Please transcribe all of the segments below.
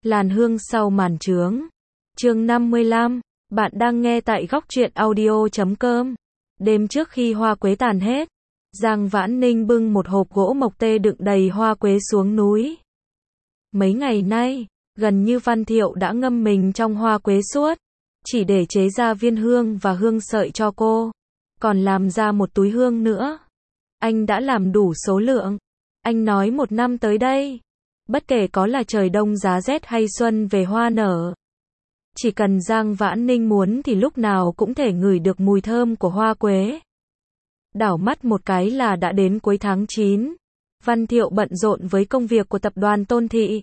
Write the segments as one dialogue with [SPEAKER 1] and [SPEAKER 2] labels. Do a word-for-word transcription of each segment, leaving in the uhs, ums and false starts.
[SPEAKER 1] Làn hương sau màn trướng. Chương năm mươi lăm, bạn đang nghe tại góc truyện audio chấm com. Đêm trước khi hoa quế tàn hết, Giang Vãn Ninh bưng một hộp gỗ mộc tê đựng đầy hoa quế xuống núi. Mấy ngày nay, gần như Văn Thiệu đã ngâm mình trong hoa quế suốt, chỉ để chế ra viên hương và hương sợi cho cô, còn làm ra một túi hương nữa. Anh đã làm đủ số lượng. Anh nói một năm tới đây, bất kể có là trời đông giá rét hay xuân về hoa nở, chỉ cần Giang Vãn Ninh muốn thì lúc nào cũng thể ngửi được mùi thơm của hoa quế. Đảo mắt một cái là đã đến cuối tháng chín. Văn Thiệu bận rộn với công việc của tập đoàn Tôn Thị.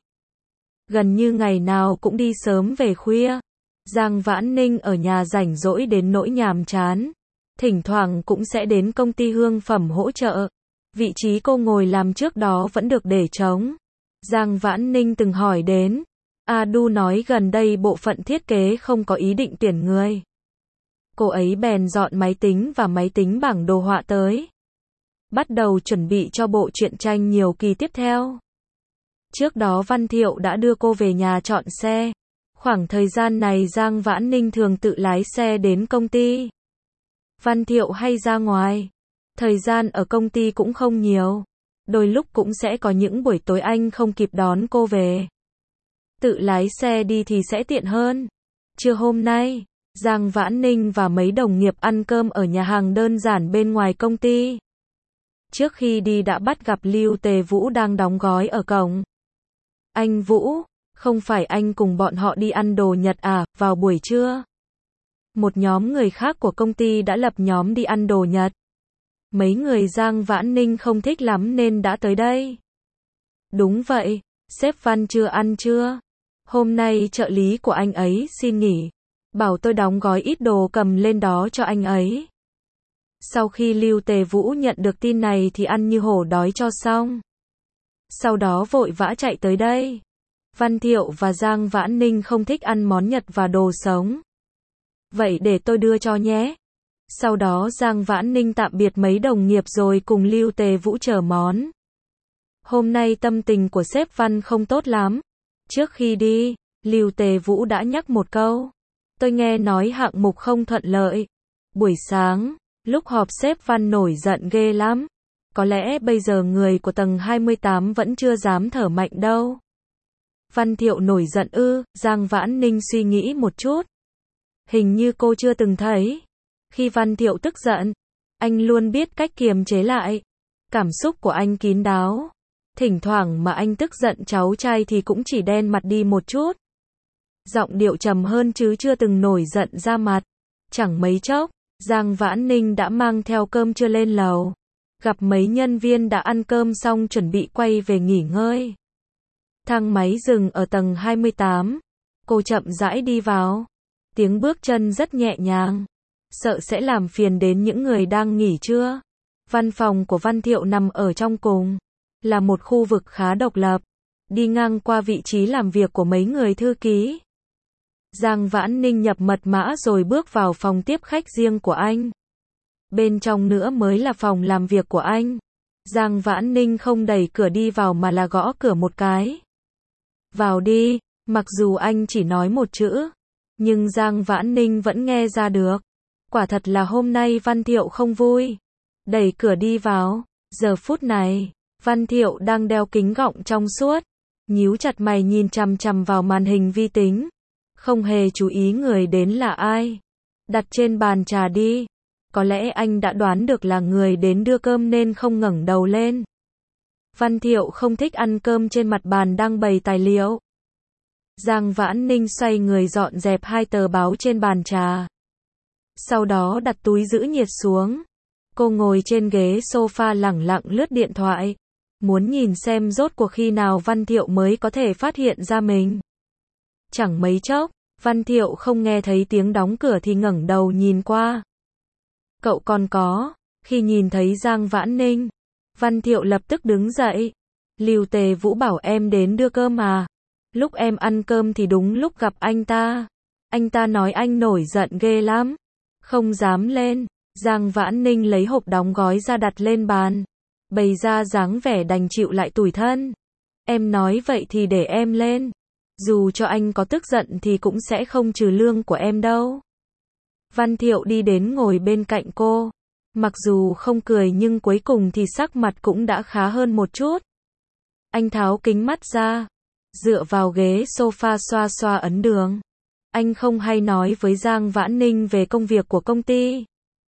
[SPEAKER 1] Gần như ngày nào cũng đi sớm về khuya. Giang Vãn Ninh ở nhà rảnh rỗi đến nỗi nhàm chán. Thỉnh thoảng cũng sẽ đến công ty hương phẩm hỗ trợ. Vị trí cô ngồi làm trước đó vẫn được để trống. Giang Vãn Ninh từng hỏi đến. A Du nói gần đây bộ phận thiết kế không có ý định tuyển người. Cô ấy bèn dọn máy tính và máy tính bảng đồ họa tới. Bắt đầu chuẩn bị cho bộ truyện tranh nhiều kỳ tiếp theo. Trước đó Văn Thiệu đã đưa cô về nhà chọn xe. Khoảng thời gian này Giang Vãn Ninh thường tự lái xe đến công ty. Văn Thiệu hay ra ngoài. Thời gian ở công ty cũng không nhiều. Đôi lúc cũng sẽ có những buổi tối anh không kịp đón cô về. Tự lái xe đi thì sẽ tiện hơn. Trưa hôm nay, Giang Vãn Ninh và mấy đồng nghiệp ăn cơm ở nhà hàng đơn giản bên ngoài công ty. Trước khi đi đã bắt gặp Lưu Tề Vũ đang đóng gói ở cổng. Anh Vũ, không phải anh cùng bọn họ đi ăn đồ Nhật à, vào buổi trưa? Một nhóm người khác của công ty đã lập nhóm đi ăn đồ Nhật. Mấy người Giang Vãn Ninh không thích lắm nên đã tới đây. Đúng vậy, sếp Văn chưa ăn trưa. Hôm nay trợ lý của anh ấy xin nghỉ. Bảo tôi đóng gói ít đồ cầm lên đó cho anh ấy. Sau khi Lưu Tề Vũ nhận được tin này thì ăn như hổ đói cho xong. Sau đó vội vã chạy tới đây. Văn Thiệu và Giang Vãn Ninh không thích ăn món Nhật và đồ sống. Vậy để tôi đưa cho nhé. Sau đó Giang Vãn Ninh tạm biệt mấy đồng nghiệp rồi cùng Lưu Tề Vũ chờ món. Hôm nay tâm tình của sếp Văn không tốt lắm. Trước khi đi, Lưu Tề Vũ đã nhắc một câu. Tôi nghe nói hạng mục không thuận lợi. Buổi sáng, lúc họp sếp Văn nổi giận ghê lắm. Có lẽ bây giờ người của tầng hai mươi tám vẫn chưa dám thở mạnh đâu. Văn Thiệu nổi giận ư? Giang Vãn Ninh suy nghĩ một chút. Hình như cô chưa từng thấy. Khi Văn Thiệu tức giận, anh luôn biết cách kiềm chế lại. Cảm xúc của anh kín đáo. Thỉnh thoảng mà anh tức giận cháu trai thì cũng chỉ đen mặt đi một chút. Giọng điệu trầm hơn chứ chưa từng nổi giận ra mặt. Chẳng mấy chốc, Giang Vãn Ninh đã mang theo cơm trưa lên lầu. Gặp mấy nhân viên đã ăn cơm xong chuẩn bị quay về nghỉ ngơi. Thang máy dừng ở tầng hai mươi tám. Cô chậm rãi đi vào. Tiếng bước chân rất nhẹ nhàng. Sợ sẽ làm phiền đến những người đang nghỉ trưa. Văn phòng của Văn Thiệu nằm ở trong cùng. Là một khu vực khá độc lập. Đi ngang qua vị trí làm việc của mấy người thư ký. Giang Vãn Ninh nhập mật mã rồi bước vào phòng tiếp khách riêng của anh. Bên trong nữa mới là phòng làm việc của anh. Giang Vãn Ninh không đẩy cửa đi vào mà là gõ cửa một cái. Vào đi, mặc dù anh chỉ nói một chữ. Nhưng Giang Vãn Ninh vẫn nghe ra được. Quả thật là hôm nay Văn Thiệu không vui. Đẩy cửa đi vào. Giờ phút này, Văn Thiệu đang đeo kính gọng trong suốt. Nhíu chặt mày nhìn chằm chằm vào màn hình vi tính. Không hề chú ý người đến là ai. Đặt trên bàn trà đi. Có lẽ anh đã đoán được là người đến đưa cơm nên không ngẩng đầu lên. Văn Thiệu không thích ăn cơm trên mặt bàn đang bày tài liệu. Giang Vãn Ninh xoay người dọn dẹp hai tờ báo trên bàn trà. Sau đó đặt túi giữ nhiệt xuống. Cô ngồi trên ghế sofa lẳng lặng lướt điện thoại. Muốn nhìn xem rốt cuộc khi nào Văn Thiệu mới có thể phát hiện ra mình. Chẳng mấy chốc, Văn Thiệu không nghe thấy tiếng đóng cửa thì ngẩng đầu nhìn qua. Cậu còn có, khi nhìn thấy Giang Vãn Ninh, Văn Thiệu lập tức đứng dậy. Lưu Tề Vũ bảo em đến đưa cơm à? Lúc em ăn cơm thì đúng lúc gặp anh ta. Anh ta nói anh nổi giận ghê lắm. Không dám lên. Giang Vãn Ninh lấy hộp đóng gói ra đặt lên bàn. Bày ra dáng vẻ đành chịu lại tủi thân. Em nói vậy thì để em lên. Dù cho anh có tức giận thì cũng sẽ không trừ lương của em đâu. Văn Thiệu đi đến ngồi bên cạnh cô. Mặc dù không cười nhưng cuối cùng thì sắc mặt cũng đã khá hơn một chút. Anh tháo kính mắt ra, dựa vào ghế sofa xoa xoa ấn đường. Anh không hay nói với Giang Vãn Ninh về công việc của công ty.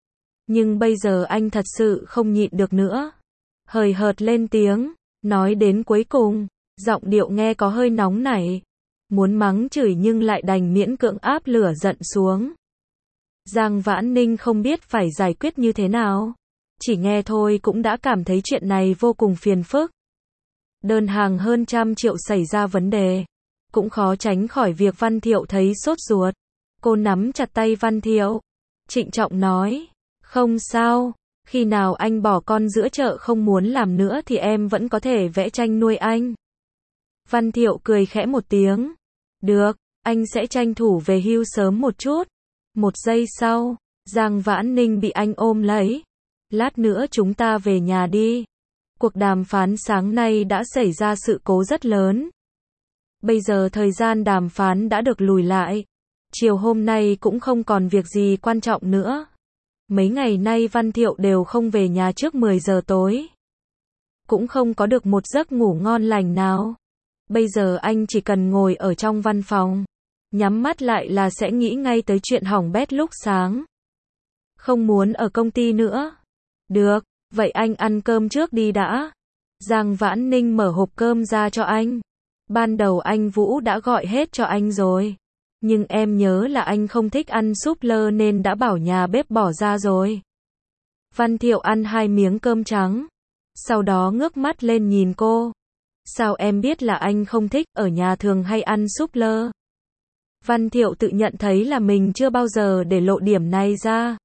[SPEAKER 1] Nhưng bây giờ anh thật sự không nhịn được nữa. Hời hợt lên tiếng, nói đến cuối cùng, giọng điệu nghe có hơi nóng nảy. Muốn mắng chửi nhưng lại đành miễn cưỡng áp lửa giận xuống. Giang Vãn Ninh không biết phải giải quyết như thế nào. Chỉ nghe thôi cũng đã cảm thấy chuyện này vô cùng phiền phức. Đơn hàng hơn trăm triệu xảy ra vấn đề. Cũng khó tránh khỏi việc Văn Thiệu thấy sốt ruột. Cô nắm chặt tay Văn Thiệu, trịnh trọng nói, không sao, khi nào anh bỏ con giữa chợ không muốn làm nữa thì em vẫn có thể vẽ tranh nuôi anh. Văn Thiệu cười khẽ một tiếng, được, anh sẽ tranh thủ về hưu sớm một chút. Một giây sau, Giang Vãn Ninh bị anh ôm lấy. Lát nữa chúng ta về nhà đi. Cuộc đàm phán sáng nay đã xảy ra sự cố rất lớn. Bây giờ thời gian đàm phán đã được lùi lại. Chiều hôm nay cũng không còn việc gì quan trọng nữa. Mấy ngày nay Văn Thiệu đều không về nhà trước mười giờ tối. Cũng không có được một giấc ngủ ngon lành nào. Bây giờ anh chỉ cần ngồi ở trong văn phòng, nhắm mắt lại là sẽ nghĩ ngay tới chuyện hỏng bét lúc sáng. Không muốn ở công ty nữa. Được, vậy anh ăn cơm trước đi đã. Giang Vãn Ninh mở hộp cơm ra cho anh. Ban đầu anh Vũ đã gọi hết cho anh rồi. Nhưng em nhớ là anh không thích ăn súp lơ nên đã bảo nhà bếp bỏ ra rồi. Văn Thiệu ăn hai miếng cơm trắng. Sau đó ngước mắt lên nhìn cô. Sao em biết là anh không thích, ở nhà thường hay ăn súp lơ? Văn Thiệu tự nhận thấy là mình chưa bao giờ để lộ điểm này ra.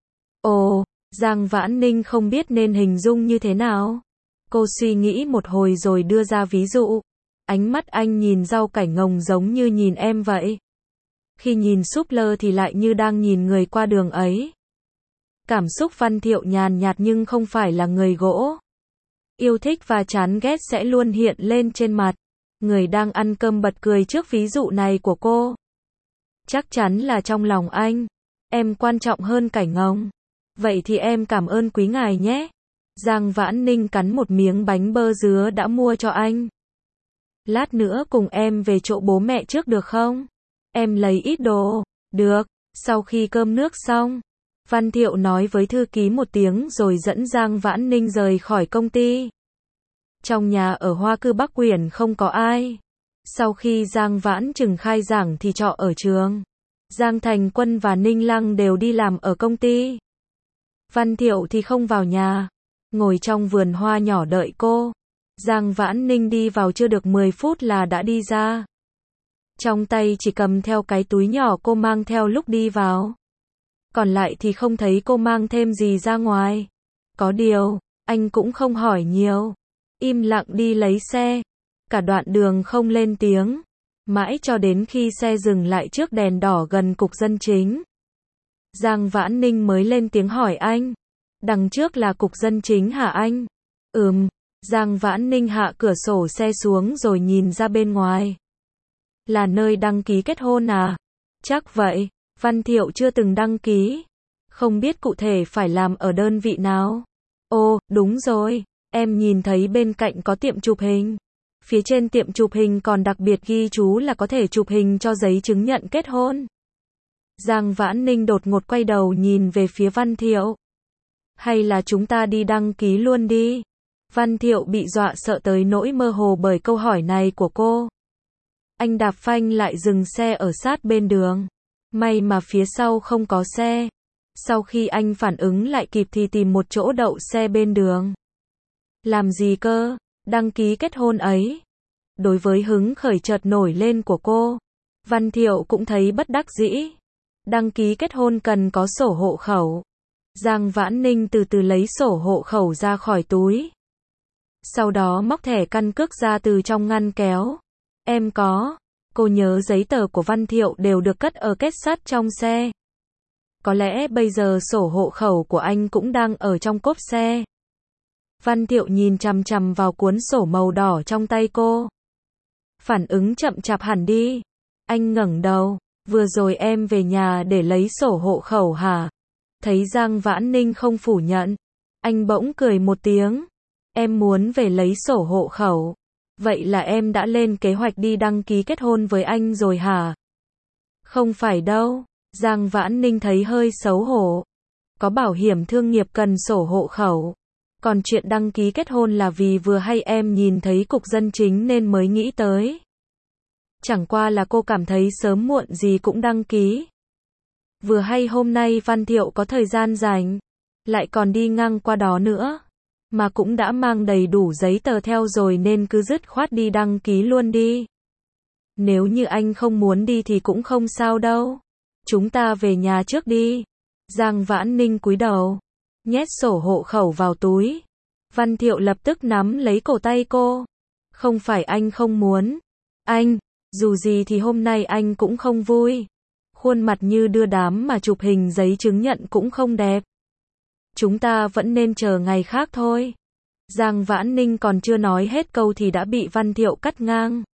[SPEAKER 1] Ồ, Giang Vãn Ninh không biết nên hình dung như thế nào. Cô suy nghĩ một hồi rồi đưa ra ví dụ. Ánh mắt anh nhìn rau cảnh ngồng giống như nhìn em vậy. Khi nhìn súp lơ thì lại như đang nhìn người qua đường ấy. Cảm xúc Văn Thiệu nhàn nhạt nhưng không phải là người gỗ. Yêu thích và chán ghét sẽ luôn hiện lên trên mặt. Người đang ăn cơm bật cười trước ví dụ này của cô. Chắc chắn là trong lòng anh, em quan trọng hơn cảnh ngồng. Vậy thì em cảm ơn quý ngài nhé. Giang Vãn Ninh cắn một miếng bánh bơ dứa đã mua cho anh. Lát nữa cùng em về chỗ bố mẹ trước được không? Em lấy ít đồ. Được, sau khi cơm nước xong, Văn Thiệu nói với thư ký một tiếng rồi dẫn Giang Vãn Ninh rời khỏi công ty. Trong nhà ở Hoa Cư Bắc Quyển không có ai. Sau khi Giang Vãn Trừng khai giảng thì trọ ở trường. Giang Thành Quân và Ninh Lăng đều đi làm ở công ty. Văn Thiệu thì không vào nhà, ngồi trong vườn hoa nhỏ đợi cô. Giang Vãn Ninh đi vào chưa được mười phút là đã đi ra. Trong tay chỉ cầm theo cái túi nhỏ cô mang theo lúc đi vào. Còn lại thì không thấy cô mang thêm gì ra ngoài. Có điều, anh cũng không hỏi nhiều. Im lặng đi lấy xe. Cả đoạn đường không lên tiếng. Mãi cho đến khi xe dừng lại trước đèn đỏ gần cục dân chính. Giang Vãn Ninh mới lên tiếng hỏi anh. Đằng trước là cục dân chính hả anh? Ừm. Giang Vãn Ninh hạ cửa sổ xe xuống rồi nhìn ra bên ngoài. Là nơi đăng ký kết hôn à? Chắc vậy. Văn Thiệu chưa từng đăng ký. Không biết cụ thể phải làm ở đơn vị nào. Ồ, đúng rồi. Em nhìn thấy bên cạnh có tiệm chụp hình. Phía trên tiệm chụp hình còn đặc biệt ghi chú là có thể chụp hình cho giấy chứng nhận kết hôn. Giang Vãn Ninh đột ngột quay đầu nhìn về phía Văn Thiệu. Hay là chúng ta đi đăng ký luôn đi? Văn Thiệu bị dọa sợ tới nỗi mơ hồ bởi câu hỏi này của cô. Anh đạp phanh lại dừng xe ở sát bên đường. May mà phía sau không có xe. Sau khi anh phản ứng lại kịp thì tìm một chỗ đậu xe bên đường. Làm gì cơ? Đăng ký kết hôn ấy. Đối với hứng khởi chợt nổi lên của cô, Văn Thiệu cũng thấy bất đắc dĩ. Đăng ký kết hôn cần có sổ hộ khẩu. Giang Vãn Ninh từ từ lấy sổ hộ khẩu ra khỏi túi. Sau đó móc thẻ căn cước ra từ trong ngăn kéo. Em có. Cô nhớ giấy tờ của Văn Thiệu đều được cất ở kết sắt trong xe. Có lẽ bây giờ sổ hộ khẩu của anh cũng đang ở trong cốp xe. Văn Thiệu nhìn chằm chằm vào cuốn sổ màu đỏ trong tay cô. phản ứng chậm chạp hẳn đi. Anh ngẩng đầu, vừa rồi em về nhà để lấy sổ hộ khẩu hả? Thấy Giang Vãn Ninh không phủ nhận, anh bỗng cười một tiếng. Em muốn về lấy sổ hộ khẩu. Vậy là em đã lên kế hoạch đi đăng ký kết hôn với anh rồi hả? Không phải đâu. Giang Vãn Ninh thấy hơi xấu hổ. Có bảo hiểm thương nghiệp cần sổ hộ khẩu. Còn chuyện đăng ký kết hôn là vì vừa hay em nhìn thấy cục dân chính nên mới nghĩ tới. Chẳng qua là cô cảm thấy sớm muộn gì cũng đăng ký. Vừa hay hôm nay Văn Thiệu có thời gian rảnh, lại còn đi ngang qua đó nữa, mà cũng đã mang đầy đủ giấy tờ theo rồi nên cứ dứt khoát đi đăng ký luôn đi. Nếu như anh không muốn đi thì cũng không sao đâu. Chúng ta về nhà trước đi. Giang Vãn Ninh cúi đầu, nhét sổ hộ khẩu vào túi. Văn Thiệu lập tức nắm lấy cổ tay cô. Không phải anh không muốn. Anh, dù gì thì hôm nay anh cũng không vui. Khuôn mặt như đưa đám mà chụp hình giấy chứng nhận cũng không đẹp. Chúng ta vẫn nên chờ ngày khác thôi. Giang Vãn Ninh còn chưa nói hết câu thì đã bị Văn Thiệu cắt ngang.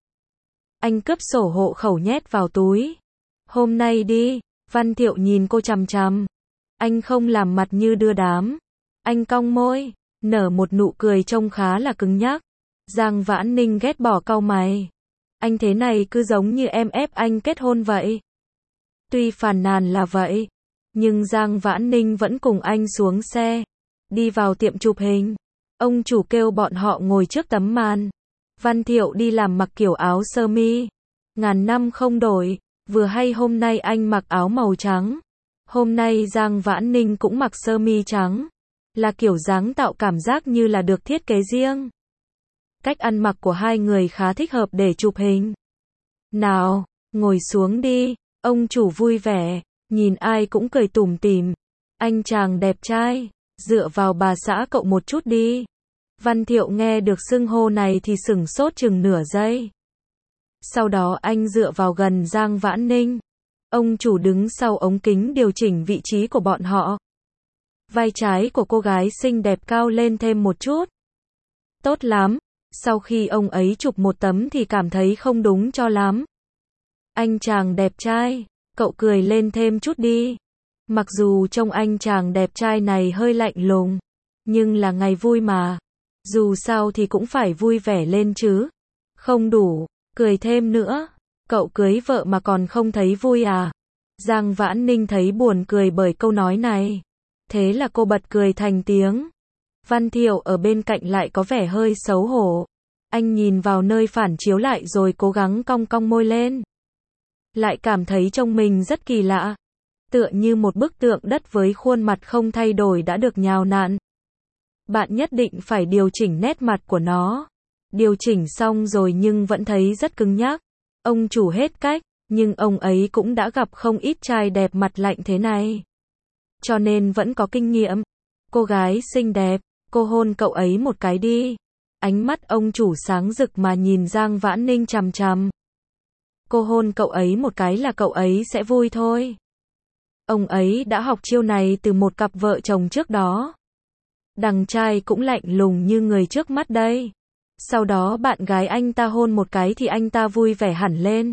[SPEAKER 1] Anh cướp sổ hộ khẩu nhét vào túi. Hôm nay đi. Văn Thiệu nhìn cô chằm chằm. Anh không làm mặt như đưa đám. Anh cong môi, nở một nụ cười trông khá là cứng nhắc. Giang Vãn Ninh ghét bỏ cau mày. Anh thế này cứ giống như em ép anh kết hôn vậy. Tuy phàn nàn là vậy, nhưng Giang Vãn Ninh vẫn cùng anh xuống xe, đi vào tiệm chụp hình. Ông chủ kêu bọn họ ngồi trước tấm màn. Văn Thiệu đi làm mặc kiểu áo sơ mi, ngàn năm không đổi, vừa hay hôm nay anh mặc áo màu trắng. Hôm nay Giang Vãn Ninh cũng mặc sơ mi trắng, là kiểu dáng tạo cảm giác như là được thiết kế riêng. Cách ăn mặc của hai người khá thích hợp để chụp hình. Nào, ngồi xuống đi. Ông chủ vui vẻ, nhìn ai cũng cười tủm tỉm. Anh chàng đẹp trai, dựa vào bà xã cậu một chút đi. Văn Thiệu nghe được xưng hô này thì sửng sốt chừng nửa giây. Sau đó anh dựa vào gần Giang Vãn Ninh. Ông chủ đứng sau ống kính điều chỉnh vị trí của bọn họ. Vai trái của cô gái xinh đẹp cao lên thêm một chút. Tốt lắm. Sau khi ông ấy chụp một tấm thì cảm thấy không đúng cho lắm. Anh chàng đẹp trai, cậu cười lên thêm chút đi. Mặc dù trông anh chàng đẹp trai này hơi lạnh lùng, nhưng là ngày vui mà. Dù sao thì cũng phải vui vẻ lên chứ. Không đủ, cười thêm nữa. Cậu cưới vợ mà còn không thấy vui à? Giang Vãn Ninh thấy buồn cười bởi câu nói này. Thế là cô bật cười thành tiếng. Văn Thiệu ở bên cạnh lại có vẻ hơi xấu hổ. Anh nhìn vào nơi phản chiếu lại rồi cố gắng cong cong môi lên. Lại cảm thấy trông mình rất kỳ lạ. Tựa như một bức tượng đất với khuôn mặt không thay đổi đã được nhào nặn. Bạn nhất định phải điều chỉnh nét mặt của nó. Điều chỉnh xong rồi nhưng vẫn thấy rất cứng nhắc. Ông chủ hết cách, nhưng ông ấy cũng đã gặp không ít trai đẹp mặt lạnh thế này. Cho nên vẫn có kinh nghiệm. Cô gái xinh đẹp, cô hôn cậu ấy một cái đi. Ánh mắt ông chủ sáng rực mà nhìn Giang Vãn Ninh chằm chằm. Cô hôn cậu ấy một cái là cậu ấy sẽ vui thôi. Ông ấy đã học chiêu này từ một cặp vợ chồng trước đó. Đằng trai cũng lạnh lùng như người trước mắt đây. Sau đó bạn gái anh ta hôn một cái thì anh ta vui vẻ hẳn lên.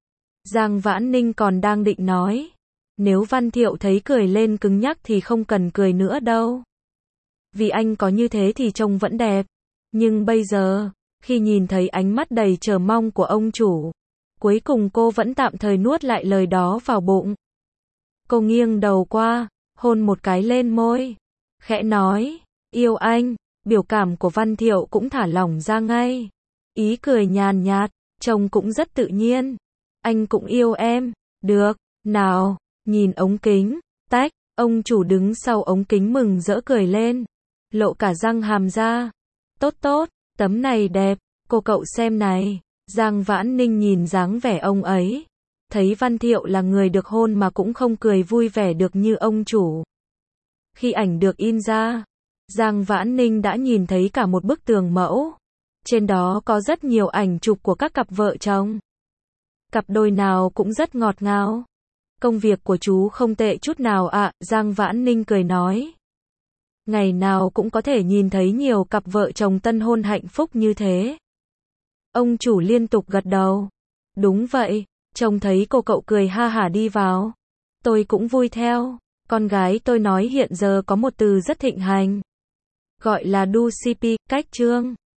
[SPEAKER 1] Giang Vãn Ninh còn đang định nói. Nếu Văn Thiệu thấy cười lên cứng nhắc thì không cần cười nữa đâu. Vì anh có như thế thì trông vẫn đẹp. Nhưng bây giờ, khi nhìn thấy ánh mắt đầy chờ mong của ông chủ, cuối cùng cô vẫn tạm thời nuốt lại lời đó vào bụng. Cô nghiêng đầu qua, hôn một cái lên môi. Khẽ nói, yêu anh. Biểu cảm của Văn Thiệu cũng thả lỏng ra ngay. Ý cười nhàn nhạt, trông cũng rất tự nhiên. Anh cũng yêu em. Được, nào, nhìn ống kính. Tách, ông chủ đứng sau ống kính mừng rỡ cười lên. Lộ cả răng hàm ra. Tốt tốt, tấm này đẹp. Cô cậu xem này. Giang Vãn Ninh nhìn dáng vẻ ông ấy. Thấy Văn Thiệu là người được hôn mà cũng không cười vui vẻ được như ông chủ. Khi ảnh được in ra, Giang Vãn Ninh đã nhìn thấy cả một bức tường mẫu. Trên đó có rất nhiều ảnh chụp của các cặp vợ chồng. Cặp đôi nào cũng rất ngọt ngào. Công việc của chú không tệ chút nào ạ, à, Giang Vãn Ninh cười nói. Ngày nào cũng có thể nhìn thấy nhiều cặp vợ chồng tân hôn hạnh phúc như thế. Ông chủ liên tục gật đầu. Đúng vậy, trông thấy cô cậu cười ha hả đi vào. Tôi cũng vui theo. Con gái tôi nói hiện giờ có một từ rất thịnh hành. Gọi là đu xê pê, cách chương.